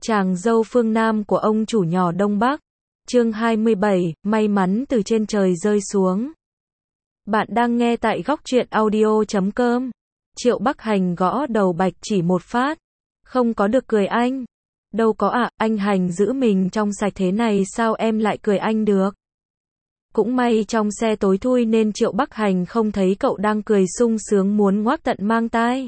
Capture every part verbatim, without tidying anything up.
Chàng dâu phương Nam của ông chủ nhỏ Đông Bắc. Chương hai mươi bảy, may mắn từ trên trời rơi xuống. Bạn đang nghe tại góc truyện audio chấm com. Triệu Bắc Hành gõ đầu Bạch Chỉ một phát. Không có được cười anh. Đâu có ạ, à, anh Hành giữ mình trong sạch thế này sao em lại cười anh được. Cũng may trong xe tối thui nên Triệu Bắc Hành không thấy cậu đang cười sung sướng muốn ngoác tận mang tai.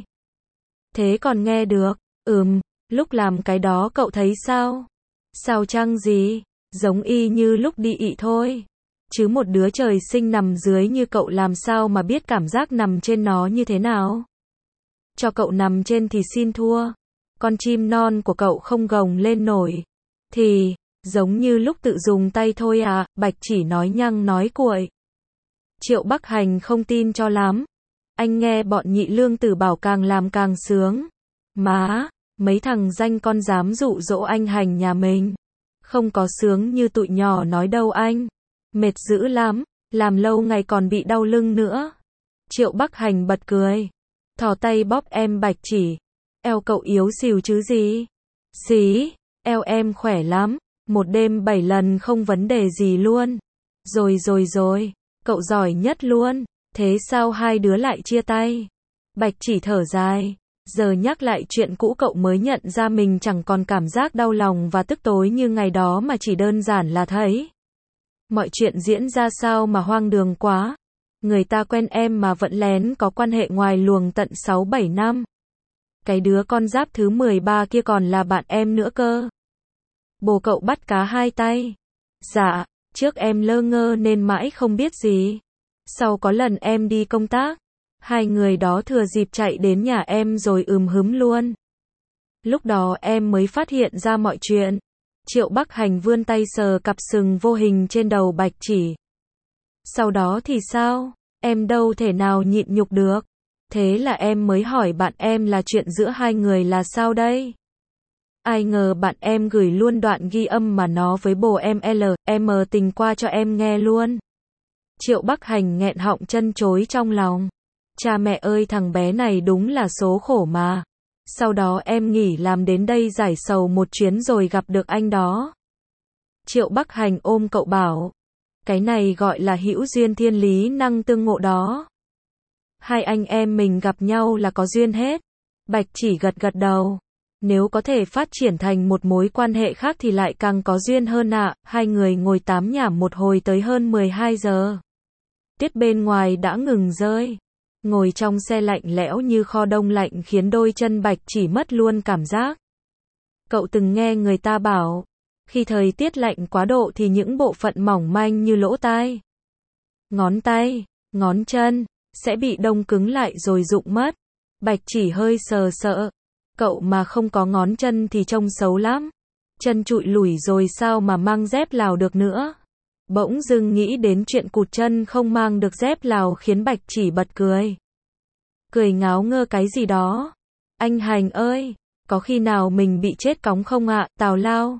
Thế còn nghe được, ừm, lúc làm cái đó cậu thấy sao? Sao chăng gì? Giống y như lúc đi ị thôi. Chứ một đứa trời sinh nằm dưới như cậu làm sao mà biết cảm giác nằm trên nó như thế nào? Cho cậu nằm trên thì xin thua. Con chim non của cậu không gồng lên nổi. Thì, giống như lúc tự dùng tay thôi à, Bạch Chỉ nói nhăng nói cuội. Triệu Bắc Hành không tin cho lắm. Anh nghe bọn nhị lương tử bảo càng làm càng sướng. Má, mấy thằng danh con dám dụ dỗ anh Hành nhà mình. Không có sướng như tụi nhỏ nói đâu anh. Mệt dữ lắm, làm lâu ngày còn bị đau lưng nữa. Triệu Bắc Hành bật cười. Thò tay bóp em Bạch Chỉ. Eo cậu yếu xìu chứ gì? Xí, eo em khỏe lắm. Một đêm bảy lần không vấn đề gì luôn. Rồi rồi rồi, cậu giỏi nhất luôn. Thế sao hai đứa lại chia tay? Bạch Chỉ thở dài. Giờ nhắc lại chuyện cũ cậu mới nhận ra mình chẳng còn cảm giác đau lòng và tức tối như ngày đó mà chỉ đơn giản là thấy mọi chuyện diễn ra sao mà hoang đường quá. Người ta quen em mà vẫn lén có quan hệ ngoài luồng tận sáu bảy năm. Cái đứa con giáp thứ mười ba kia còn là bạn em nữa cơ. Bồ cậu bắt cá hai tay. Dạ, trước em lơ ngơ nên mãi không biết gì. Sau có lần em đi công tác, hai người đó thừa dịp chạy đến nhà em rồi ừm húm luôn. Lúc đó em mới phát hiện ra mọi chuyện. Triệu Bắc Hành vươn tay sờ cặp sừng vô hình trên đầu Bạch Chỉ. Sau đó thì sao? Em đâu thể nào nhịn nhục được. Thế là em mới hỏi bạn em là chuyện giữa hai người là sao đây? Ai ngờ bạn em gửi luôn đoạn ghi âm mà nó với bồ em L, em tình qua cho em nghe luôn. Triệu Bắc Hành nghẹn họng chân chối trong lòng. Cha mẹ ơi, thằng bé này đúng là số khổ mà. Sau đó em nghỉ làm đến đây giải sầu một chuyến rồi gặp được anh đó. Triệu Bắc Hành ôm cậu bảo. Cái này gọi là hữu duyên thiên lý năng tương ngộ đó. Hai anh em mình gặp nhau là có duyên hết. Bạch Chỉ gật gật đầu. Nếu có thể phát triển thành một mối quan hệ khác thì lại càng có duyên hơn ạ. À. Hai người ngồi tám nhảm một hồi tới hơn mười hai giờ. Tuyết bên ngoài đã ngừng rơi. Ngồi trong xe lạnh lẽo như kho đông lạnh khiến đôi chân Bạch Chỉ mất luôn cảm giác. Cậu từng nghe người ta bảo, khi thời tiết lạnh quá độ thì những bộ phận mỏng manh như lỗ tai, ngón tay, ngón chân, sẽ bị đông cứng lại rồi rụng mất. Bạch Chỉ hơi sờ sợ. Cậu mà không có ngón chân thì trông xấu lắm. Chân trụi lủi rồi sao mà mang dép Lào được nữa. Bỗng dưng nghĩ đến chuyện cụt chân không mang được dép Lào khiến Bạch Chỉ bật cười. Cười ngáo ngơ cái gì đó. Anh Hành ơi, có khi nào mình bị chết cóng không ạ, à, tào lao?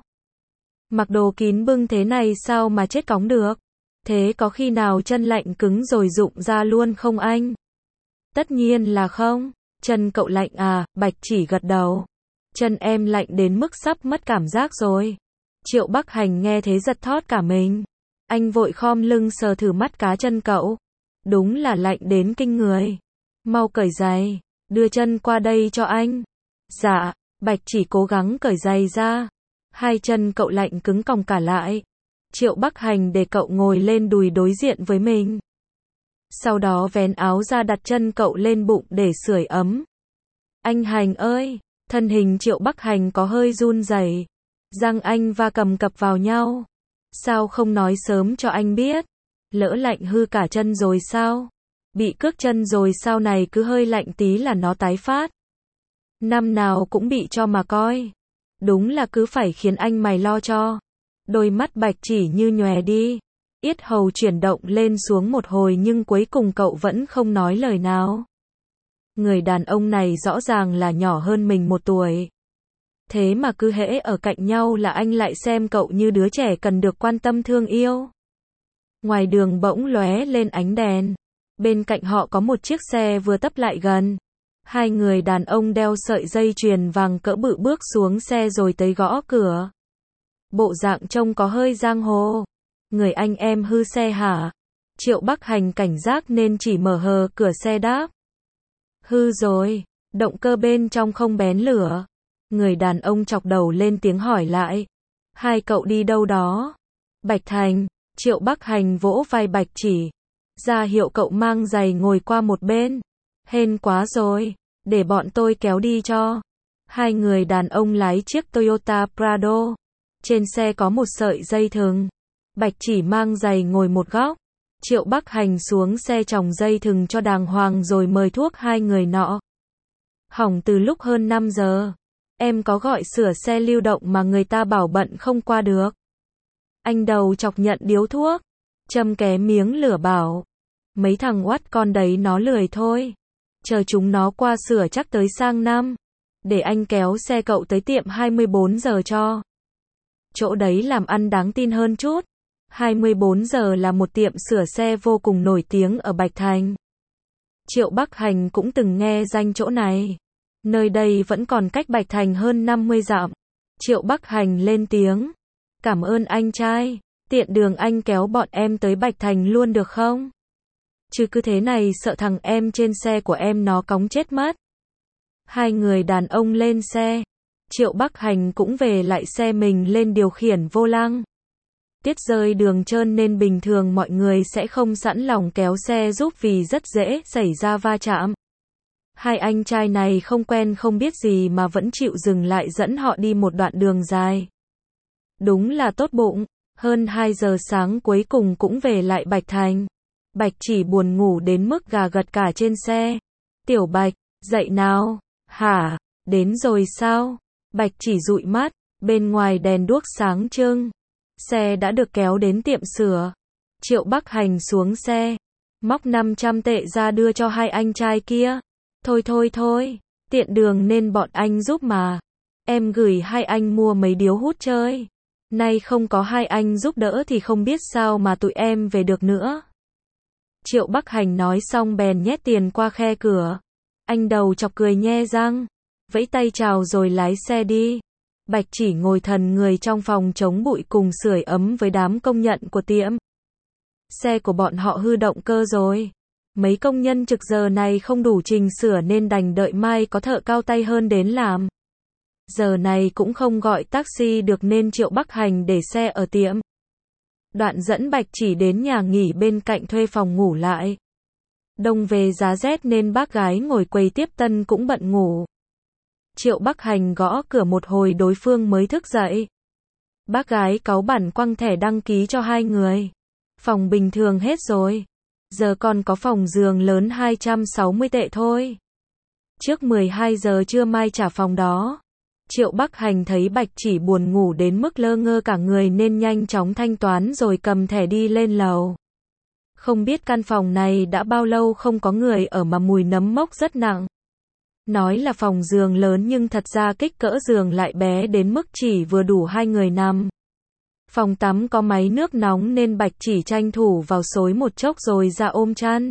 Mặc đồ kín bưng thế này sao mà chết cóng được? Thế có khi nào chân lạnh cứng rồi rụng ra luôn không anh? Tất nhiên là không. Chân cậu lạnh à, Bạch Chỉ gật đầu. Chân em lạnh đến mức sắp mất cảm giác rồi. Triệu Bắc Hành nghe thế giật thót cả mình. Anh vội khom lưng sờ thử mắt cá chân cậu. Đúng là lạnh đến kinh người. Mau cởi giày, đưa chân qua đây cho anh. Dạ, Bạch Chỉ cố gắng cởi giày ra. Hai chân cậu lạnh cứng còng cả lại. Triệu Bắc Hành để cậu ngồi lên đùi đối diện với mình. Sau đó vén áo ra đặt chân cậu lên bụng để sưởi ấm. Anh Hành ơi, thân hình Triệu Bắc Hành có hơi run rẩy. Răng anh va cầm cập vào nhau. Sao không nói sớm cho anh biết? Lỡ lạnh hư cả chân rồi sao? Bị cước chân rồi sau này cứ hơi lạnh tí là nó tái phát. Năm nào cũng bị cho mà coi. Đúng là cứ phải khiến anh mày lo cho. Đôi mắt Bạch Chỉ như nhòe đi. Yết hầu chuyển động lên xuống một hồi nhưng cuối cùng cậu vẫn không nói lời nào. Người đàn ông này rõ ràng là nhỏ hơn mình một tuổi. Thế mà cứ hễ ở cạnh nhau là anh lại xem cậu như đứa trẻ cần được quan tâm thương yêu. Ngoài đường bỗng lóe lên ánh đèn. Bên cạnh họ có một chiếc xe vừa tấp lại gần. Hai người đàn ông đeo sợi dây chuyền vàng cỡ bự bước xuống xe rồi tới gõ cửa. Bộ dạng trông có hơi giang hồ. Người anh em hư xe hả? Triệu Bắc Hành cảnh giác nên chỉ mở hờ cửa xe đáp. Hư rồi, động cơ bên trong không bén lửa. Người đàn ông chọc đầu lên tiếng hỏi lại. Hai cậu đi đâu đó? Bạch Thành. Triệu Bắc Hành vỗ vai Bạch Chỉ. Ra hiệu cậu mang giày ngồi qua một bên. Hên quá rồi, để bọn tôi kéo đi cho. Hai người đàn ông lái chiếc Toyota Prado. Trên xe có một sợi dây thừng. Bạch Chỉ mang giày ngồi một góc. Triệu Bắc Hành xuống xe tròng dây thừng cho đàng hoàng rồi mời thuốc hai người nọ. Hỏng từ lúc hơn năm giờ. Em có gọi sửa xe lưu động mà người ta bảo bận không qua được. Anh đầu chọc nhận điếu thuốc. Châm ké miếng lửa bảo. Mấy thằng oắt con đấy nó lười thôi. Chờ chúng nó qua sửa chắc tới sang năm. Để anh kéo xe cậu tới tiệm hai mươi bốn giờ cho. Chỗ đấy làm ăn đáng tin hơn chút. hai mươi bốn giờ là một tiệm sửa xe vô cùng nổi tiếng ở Bạch Thành. Triệu Bắc Hành cũng từng nghe danh chỗ này. Nơi đây vẫn còn cách Bạch Thành hơn năm mươi dặm. Triệu Bắc Hành lên tiếng. Cảm ơn anh trai. Tiện đường anh kéo bọn em tới Bạch Thành luôn được không? Chứ cứ thế này sợ thằng em trên xe của em nó cóng chết mất. Hai người đàn ông lên xe. Triệu Bắc Hành cũng về lại xe mình lên điều khiển vô lăng. Tiết rơi đường trơn nên bình thường mọi người sẽ không sẵn lòng kéo xe giúp vì rất dễ xảy ra va chạm. Hai anh trai này không quen không biết gì mà vẫn chịu dừng lại dẫn họ đi một đoạn đường dài. Đúng là tốt bụng, hơn hai giờ sáng cuối cùng cũng về lại Bạch Thành. Bạch Chỉ buồn ngủ đến mức gà gật cả trên xe. Tiểu Bạch, dậy nào. Hả, đến rồi sao? Bạch Chỉ dụi mắt, bên ngoài đèn đuốc sáng trưng. Xe đã được kéo đến tiệm sửa. Triệu Bắc Hành xuống xe, móc năm trăm tệ ra đưa cho hai anh trai kia. Thôi thôi thôi, tiện đường nên bọn anh giúp mà. Em gửi hai anh mua mấy điếu hút chơi. Nay không có hai anh giúp đỡ thì không biết sao mà tụi em về được nữa. Triệu Bắc Hành nói xong bèn nhét tiền qua khe cửa. Anh đầu chọc cười nhe răng, vẫy tay chào rồi lái xe đi. Bạch Chỉ ngồi thần người trong phòng chống bụi cùng sưởi ấm với đám công nhận của tiệm. Xe của bọn họ hư động cơ rồi. Mấy công nhân trực giờ này không đủ trình sửa nên đành đợi mai có thợ cao tay hơn đến làm. Giờ này cũng không gọi taxi được nên Triệu Bắc Hành để xe ở tiệm. Đoạn dẫn Bạch Chỉ đến nhà nghỉ bên cạnh thuê phòng ngủ lại. Đông về giá rét nên bác gái ngồi quầy tiếp tân cũng bận ngủ. Triệu Bắc Hành gõ cửa một hồi đối phương mới thức dậy. Bác gái cáu bẳn quăng thẻ đăng ký cho hai người. Phòng bình thường hết rồi. Giờ còn có phòng giường lớn hai trăm sáu mươi tệ thôi. Trước mười hai giờ trưa mai trả phòng đó. Triệu Bắc Hành thấy Bạch Chỉ buồn ngủ đến mức lơ ngơ cả người nên nhanh chóng thanh toán rồi cầm thẻ đi lên lầu. Không biết căn phòng này đã bao lâu không có người ở mà mùi nấm mốc rất nặng. Nói là phòng giường lớn nhưng thật ra kích cỡ giường lại bé đến mức chỉ vừa đủ hai người nằm. Phòng tắm có máy nước nóng nên Bạch Chỉ tranh thủ vào xối một chốc rồi ra ôm chăn.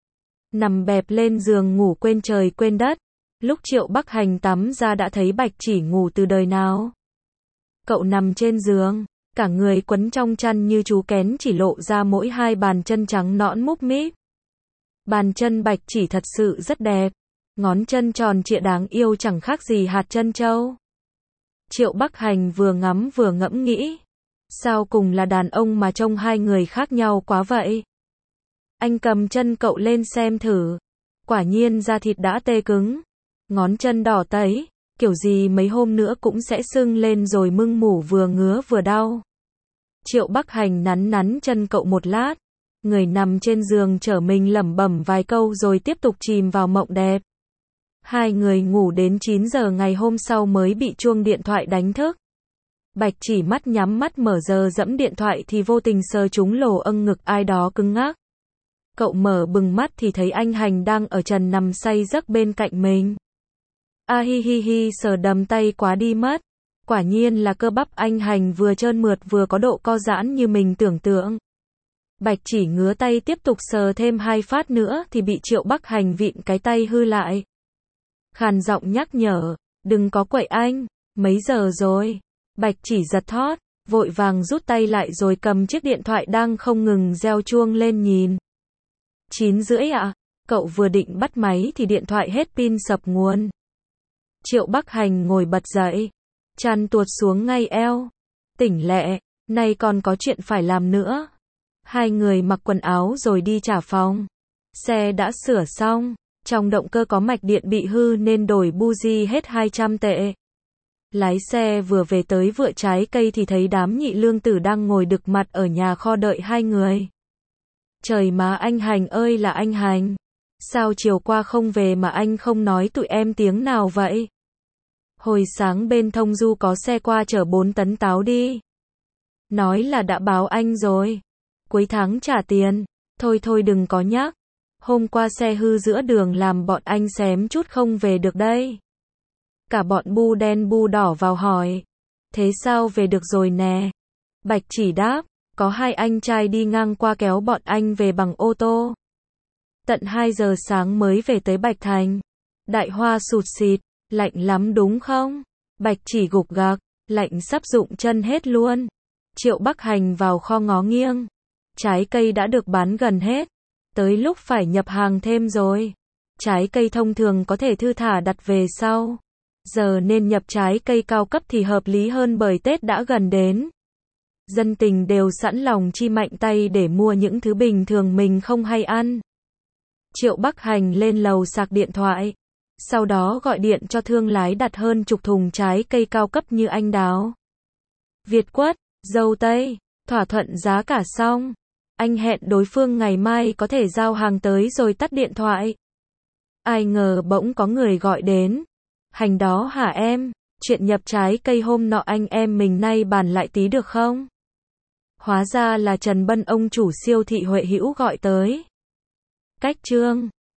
Nằm bẹp lên giường ngủ quên trời quên đất. Lúc Triệu Bắc Hành tắm ra đã thấy Bạch Chỉ ngủ từ đời nào. Cậu nằm trên giường, cả người quấn trong chăn như chú kén chỉ lộ ra mỗi hai bàn chân trắng nõn múp míp. Bàn chân Bạch Chỉ thật sự rất đẹp. Ngón chân tròn trịa đáng yêu chẳng khác gì hạt trân châu. Triệu Bắc Hành vừa ngắm vừa ngẫm nghĩ. Sao cùng là đàn ông mà trông hai người khác nhau quá vậy? Anh cầm chân cậu lên xem thử. Quả nhiên da thịt đã tê cứng. Ngón chân đỏ tấy, kiểu gì mấy hôm nữa cũng sẽ sưng lên rồi mưng mủ vừa ngứa vừa đau. Triệu Bắc Hành nắn nắn chân cậu một lát. Người nằm trên giường trở mình lẩm bẩm vài câu rồi tiếp tục chìm vào mộng đẹp. Hai người ngủ đến chín giờ ngày hôm sau mới bị chuông điện thoại đánh thức. Bạch Chỉ mắt nhắm mắt mở giờ dẫm điện thoại thì vô tình sờ trúng lồ âng ngực ai đó cứng ngắc. Cậu mở bừng mắt thì thấy anh Hành đang ở trần nằm say giấc bên cạnh mình. A hi hi hi sờ đầm tay quá đi mất. Quả nhiên là cơ bắp anh Hành vừa trơn mượt vừa có độ co giãn như mình tưởng tượng. Bạch Chỉ ngứa tay tiếp tục sờ thêm hai phát nữa thì bị Triệu Bắc Hành vịn cái tay hư lại. khàn giọng nhắc nhở, đừng có quậy anh, mấy giờ rồi? Bạch Chỉ giật thót, vội vàng rút tay lại rồi cầm chiếc điện thoại đang không ngừng reo chuông lên nhìn. Chín rưỡi ạ, à? Cậu vừa định bắt máy thì điện thoại hết pin sập nguồn. Triệu Bắc Hành ngồi bật dậy, chăn tuột xuống ngay eo. Tỉnh lẹ, nay còn có chuyện phải làm nữa. Hai người mặc quần áo rồi đi trả phòng. Xe đã sửa xong, trong động cơ có mạch điện bị hư nên đổi buji hết hai trăm tệ. Lái xe vừa về tới vựa trái cây thì thấy đám nhị lương tử đang ngồi đực mặt ở nhà kho đợi hai người. Trời má anh Hành ơi là anh Hành. Sao chiều qua không về mà anh không nói tụi em tiếng nào vậy? Hồi sáng bên thông du có xe qua chở bốn tấn táo đi. Nói là đã báo anh rồi. Cuối tháng trả tiền. Thôi thôi đừng có nhắc. Hôm qua xe hư giữa đường làm bọn anh xém chút không về được đây. Cả bọn bu đen bu đỏ vào hỏi. Thế sao về được rồi nè? Bạch Chỉ đáp, có hai anh trai đi ngang qua kéo bọn anh về bằng ô tô. Tận hai giờ sáng mới về tới Bạch Thành. Đại Hoa sụt sịt, lạnh lắm đúng không? Bạch Chỉ gục gặc, lạnh sắp rụng chân hết luôn. Triệu Bắc Hành vào kho ngó nghiêng. Trái cây đã được bán gần hết. Tới lúc phải nhập hàng thêm rồi. Trái cây thông thường có thể thư thả đặt về sau. Giờ nên nhập trái cây cao cấp thì hợp lý hơn bởi Tết đã gần đến. Dân tình đều sẵn lòng chi mạnh tay để mua những thứ bình thường mình không hay ăn. Triệu Bắc Hành lên lầu sạc điện thoại. Sau đó gọi điện cho thương lái đặt hơn chục thùng trái cây cao cấp như anh đào, Việt quất, dâu tây, thỏa thuận giá cả xong. Anh hẹn đối phương ngày mai có thể giao hàng tới rồi tắt điện thoại. Ai ngờ bỗng có người gọi đến. Hành đó hả em? Chuyện nhập trái cây hôm nọ anh em mình nay bàn lại tí được không? Hóa ra là Trần Bân ông chủ siêu thị Huệ Hữu gọi tới. Cách chương